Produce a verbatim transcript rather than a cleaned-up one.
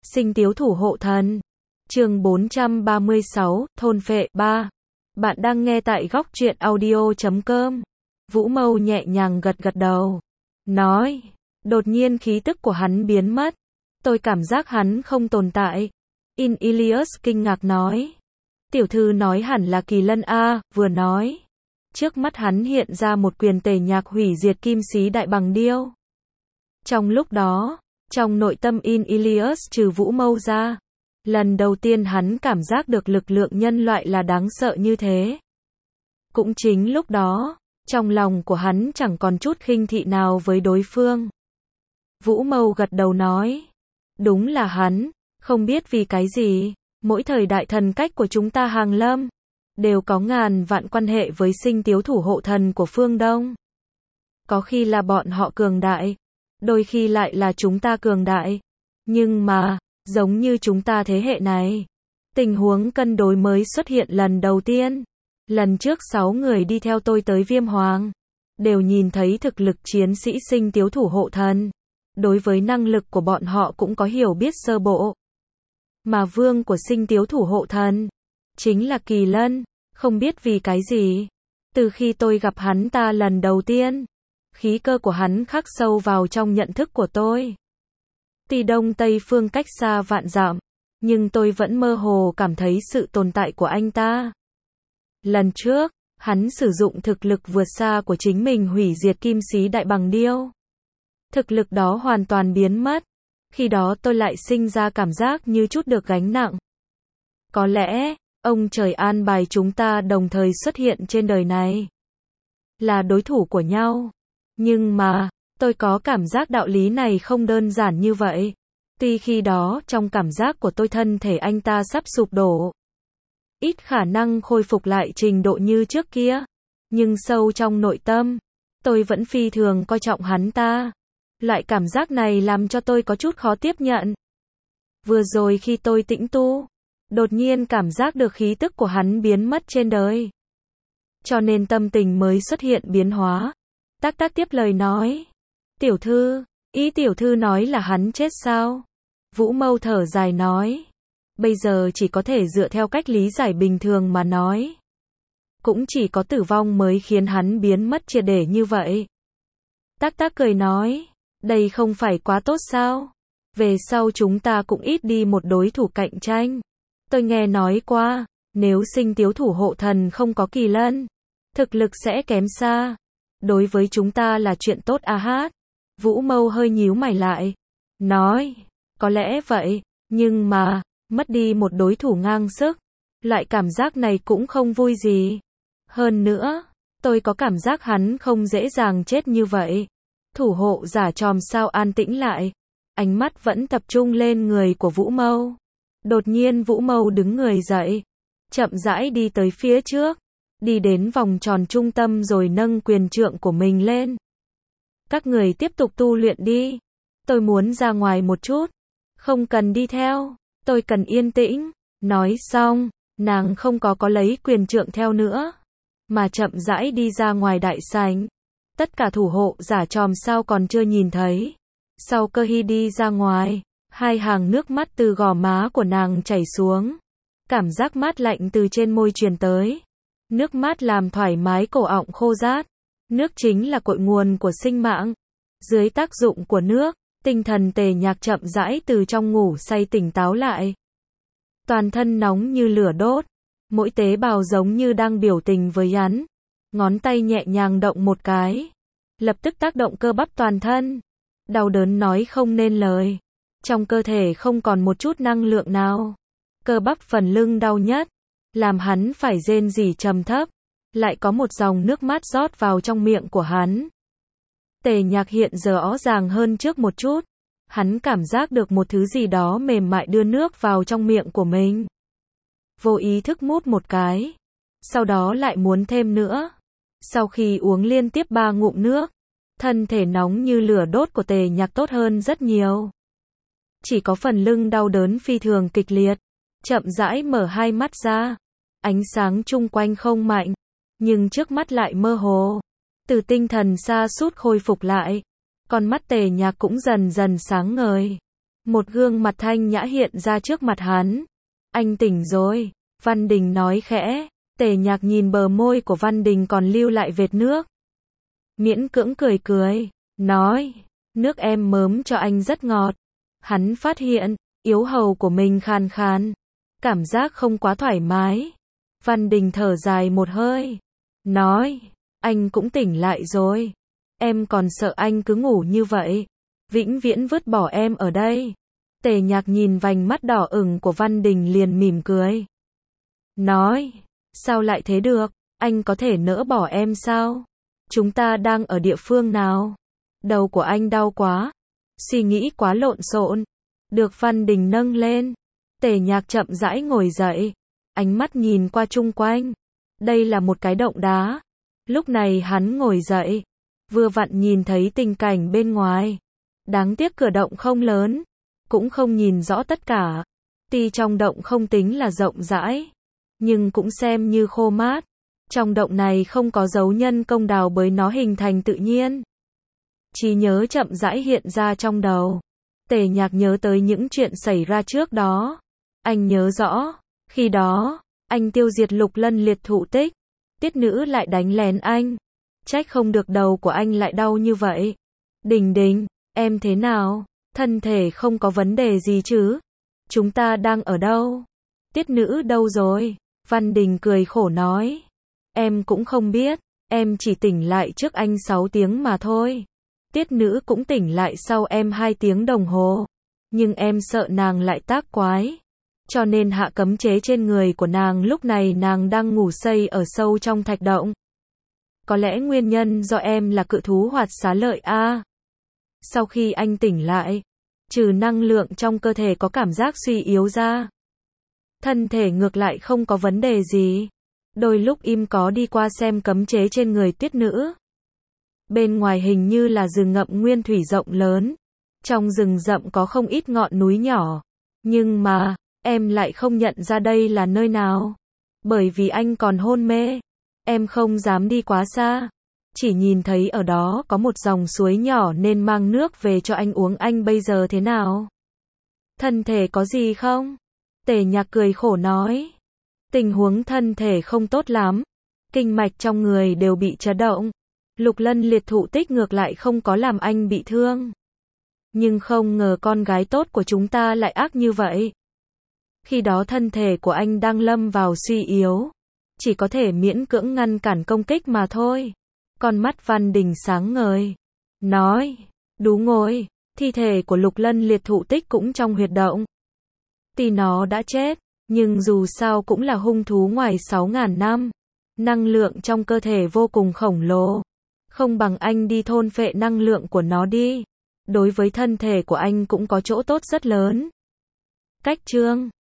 Sinh tiếu thủ hộ thần. Chương bốn trăm ba mươi sáu, thôn phệ ba. Bạn đang nghe tại góc truyện audio chấm com. Vũ Mâu nhẹ nhàng gật gật đầu. Nói. Đột nhiên khí tức của hắn biến mất. Tôi cảm giác hắn không tồn tại. In Ilias kinh ngạc nói. Tiểu thư nói hẳn là Kỳ Lân A, vừa nói. Trước mắt hắn hiện ra một quyền tề nhạc hủy diệt kim sĩ đại bằng điêu. Trong lúc đó, trong nội tâm In Ilias trừ Vũ Mâu ra, lần đầu tiên hắn cảm giác được lực lượng nhân loại là đáng sợ như thế. Cũng chính lúc đó, trong lòng của hắn chẳng còn chút khinh thị nào với đối phương. Vũ Mâu gật đầu nói. Đúng là hắn, không biết vì cái gì, mỗi thời đại thần cách của chúng ta hàng lâm, đều có ngàn vạn quan hệ với sinh tiếu thủ hộ thần của phương Đông. Có khi là bọn họ cường đại, đôi khi lại là chúng ta cường đại. Nhưng mà, giống như chúng ta thế hệ này, tình huống cân đối mới xuất hiện lần đầu tiên. Lần trước sáu người đi theo tôi tới Viêm Hoàng, đều nhìn thấy thực lực chiến sĩ sinh tiếu thủ hộ thần. Đối với năng lực của bọn họ cũng có hiểu biết sơ bộ. Mà vương của sinh tiếu thủ hộ thần, chính là Kỳ Lân, không biết vì cái gì. Từ khi tôi gặp hắn ta lần đầu tiên, khí cơ của hắn khắc sâu vào trong nhận thức của tôi. Tuy đông tây phương cách xa vạn dặm, nhưng tôi vẫn mơ hồ cảm thấy sự tồn tại của anh ta. Lần trước, hắn sử dụng thực lực vượt xa của chính mình hủy diệt kim sĩ đại bằng điêu. Thực lực đó hoàn toàn biến mất. Khi đó tôi lại sinh ra cảm giác như chút được gánh nặng. Có lẽ, ông trời an bài chúng ta đồng thời xuất hiện trên đời này, là đối thủ của nhau. Nhưng mà, tôi có cảm giác đạo lý này không đơn giản như vậy. Tuy khi đó, trong cảm giác của tôi thân thể anh ta sắp sụp đổ, ít khả năng khôi phục lại trình độ như trước kia. Nhưng sâu trong nội tâm, tôi vẫn phi thường coi trọng hắn ta. Loại cảm giác này làm cho tôi có chút khó tiếp nhận. Vừa rồi khi tôi tĩnh tu, đột nhiên cảm giác được khí tức của hắn biến mất trên đời. Cho nên tâm tình mới xuất hiện biến hóa. Tắc Tắc tiếp lời nói. Tiểu thư, ý tiểu thư nói là hắn chết sao? Vũ Mâu thở dài nói. Bây giờ chỉ có thể dựa theo cách lý giải bình thường mà nói. Cũng chỉ có tử vong mới khiến hắn biến mất triệt để như vậy. Tắc Tắc cười nói. Đây không phải quá tốt sao? Về sau chúng ta cũng ít đi một đối thủ cạnh tranh. Tôi nghe nói qua, nếu sinh tiếu thủ hộ thần không có Kỳ Lân, thực lực sẽ kém xa. Đối với chúng ta là chuyện tốt à hát. Vũ Mâu hơi nhíu mày lại. Nói, có lẽ vậy, nhưng mà, mất đi một đối thủ ngang sức. Loại cảm giác này cũng không vui gì. Hơn nữa, tôi có cảm giác hắn không dễ dàng chết như vậy. Thủ hộ giả chòm sao an tĩnh lại. Ánh mắt vẫn tập trung lên người của Vũ Mâu. Đột nhiên Vũ Mâu đứng người dậy. Chậm rãi đi tới phía trước. Đi đến vòng tròn trung tâm rồi nâng quyền trượng của mình lên. Các người tiếp tục tu luyện đi. Tôi muốn ra ngoài một chút. Không cần đi theo. Tôi cần yên tĩnh. Nói xong, nàng không có có lấy quyền trượng theo nữa. Mà chậm rãi đi ra ngoài đại sảnh. Tất cả thủ hộ giả chòm sao còn chưa nhìn thấy. Sau Cơ Hy đi ra ngoài, hai hàng nước mắt từ gò má của nàng chảy xuống. Cảm giác mát lạnh từ trên môi truyền tới. Nước mát làm thoải mái cổ họng khô rát. Nước chính là cội nguồn của sinh mạng. Dưới tác dụng của nước, tinh thần tề nhạc chậm rãi từ trong ngủ say tỉnh táo lại. Toàn thân nóng như lửa đốt. Mỗi tế bào giống như đang biểu tình với hắn. Ngón tay nhẹ nhàng động một cái. Lập tức tác động cơ bắp toàn thân. Đau đớn nói không nên lời. Trong cơ thể không còn một chút năng lượng nào. Cơ bắp phần lưng đau nhất. Làm hắn phải rên rỉ trầm thấp. Lại có một dòng nước mát rót vào trong miệng của hắn. Tề nhạc hiện giờ rõ ràng hơn trước một chút. Hắn cảm giác được một thứ gì đó mềm mại đưa nước vào trong miệng của mình. Vô ý thức mút một cái. Sau đó lại muốn thêm nữa. Sau khi uống liên tiếp ba ngụm nước, thân thể nóng như lửa đốt của tề nhạc tốt hơn rất nhiều. Chỉ có phần lưng đau đớn phi thường kịch liệt. Chậm rãi mở hai mắt ra. Ánh sáng chung quanh không mạnh, nhưng trước mắt lại mơ hồ. Từ tinh thần sa sút khôi phục lại, con mắt tề nhạc cũng dần dần sáng ngời. Một gương mặt thanh nhã hiện ra trước mặt hắn. Anh tỉnh rồi, Văn Đình nói khẽ. Tề Nhạc nhìn bờ môi của Văn Đình còn lưu lại vệt nước. Miễn cưỡng cười cười, nói, nước em mớm cho anh rất ngọt. Hắn phát hiện, yếu hầu của mình khàn khàn, cảm giác không quá thoải mái. Văn Đình thở dài một hơi, nói, anh cũng tỉnh lại rồi. Em còn sợ anh cứ ngủ như vậy, vĩnh viễn vứt bỏ em ở đây. Tề Nhạc nhìn vành mắt đỏ ửng của Văn Đình liền mỉm cười. Nói, sao lại thế được, anh có thể nỡ bỏ em sao? Chúng ta đang ở địa phương nào? Đầu của anh đau quá, suy nghĩ quá lộn xộn. Được Văn Đình nâng lên. Tề Nhạc chậm rãi ngồi dậy, ánh mắt nhìn qua chung quanh. Đây là một cái động đá. Lúc này hắn ngồi dậy, vừa vặn nhìn thấy tình cảnh bên ngoài. Đáng tiếc cửa động không lớn, cũng không nhìn rõ tất cả. Tuy trong động không tính là rộng rãi, nhưng cũng xem như khô mát. Trong động này không có dấu nhân công đào bới nó hình thành tự nhiên. Trí nhớ chậm rãi hiện ra trong đầu. Tề Nhạc nhớ tới những chuyện xảy ra trước đó. Anh nhớ rõ, khi đó, anh tiêu diệt Lục Lân Liệt Thụ Tích. Tiết Nữ lại đánh lén anh. Trách không được đầu của anh lại đau như vậy. Đình Đình, em thế nào? Thân thể không có vấn đề gì chứ? Chúng ta đang ở đâu? Tiết Nữ đâu rồi? Văn Đình cười khổ nói. Em cũng không biết, em chỉ tỉnh lại trước anh sáu tiếng mà thôi. Tiết Nữ cũng tỉnh lại sau em hai tiếng đồng hồ. Nhưng em sợ nàng lại tác quái, cho nên hạ cấm chế trên người của nàng. Lúc này nàng đang ngủ say ở sâu trong thạch động. Có lẽ nguyên nhân do em là cự thú Hoạt Xá Lợi a. À. Sau khi anh tỉnh lại, trừ năng lượng trong cơ thể có cảm giác suy yếu ra, thân thể ngược lại không có vấn đề gì. Đôi lúc im có đi qua xem cấm chế trên người Tiết Nữ. Bên ngoài hình như là rừng ngậm nguyên thủy rộng lớn. Trong rừng rậm có không ít ngọn núi nhỏ. Nhưng mà, em lại không nhận ra đây là nơi nào. Bởi vì anh còn hôn mê. Em không dám đi quá xa. Chỉ nhìn thấy ở đó có một dòng suối nhỏ nên mang nước về cho anh uống. Anh bây giờ thế nào? Thân thể có gì không? Tề Nhạc cười khổ nói. Tình huống thân thể không tốt lắm. Kinh mạch trong người đều bị chấn động. Lục Lân Liệt Thụ Tích ngược lại không có làm anh bị thương. Nhưng không ngờ con gái tốt của chúng ta lại ác như vậy. Khi đó thân thể của anh đang lâm vào suy yếu. Chỉ có thể miễn cưỡng ngăn cản công kích mà thôi. Con mắt Văn Đình sáng ngời. Nói, đúng rồi, thi thể của Lục Lân Liệt Thụ Tích cũng trong huyệt động. Tuy nó đã chết, nhưng dù sao cũng là hung thú ngoài sáu ngàn năm. Năng lượng trong cơ thể vô cùng khổng lồ. Không bằng anh đi thôn phệ năng lượng của nó đi. Đối với thân thể của anh cũng có chỗ tốt rất lớn. Cách chương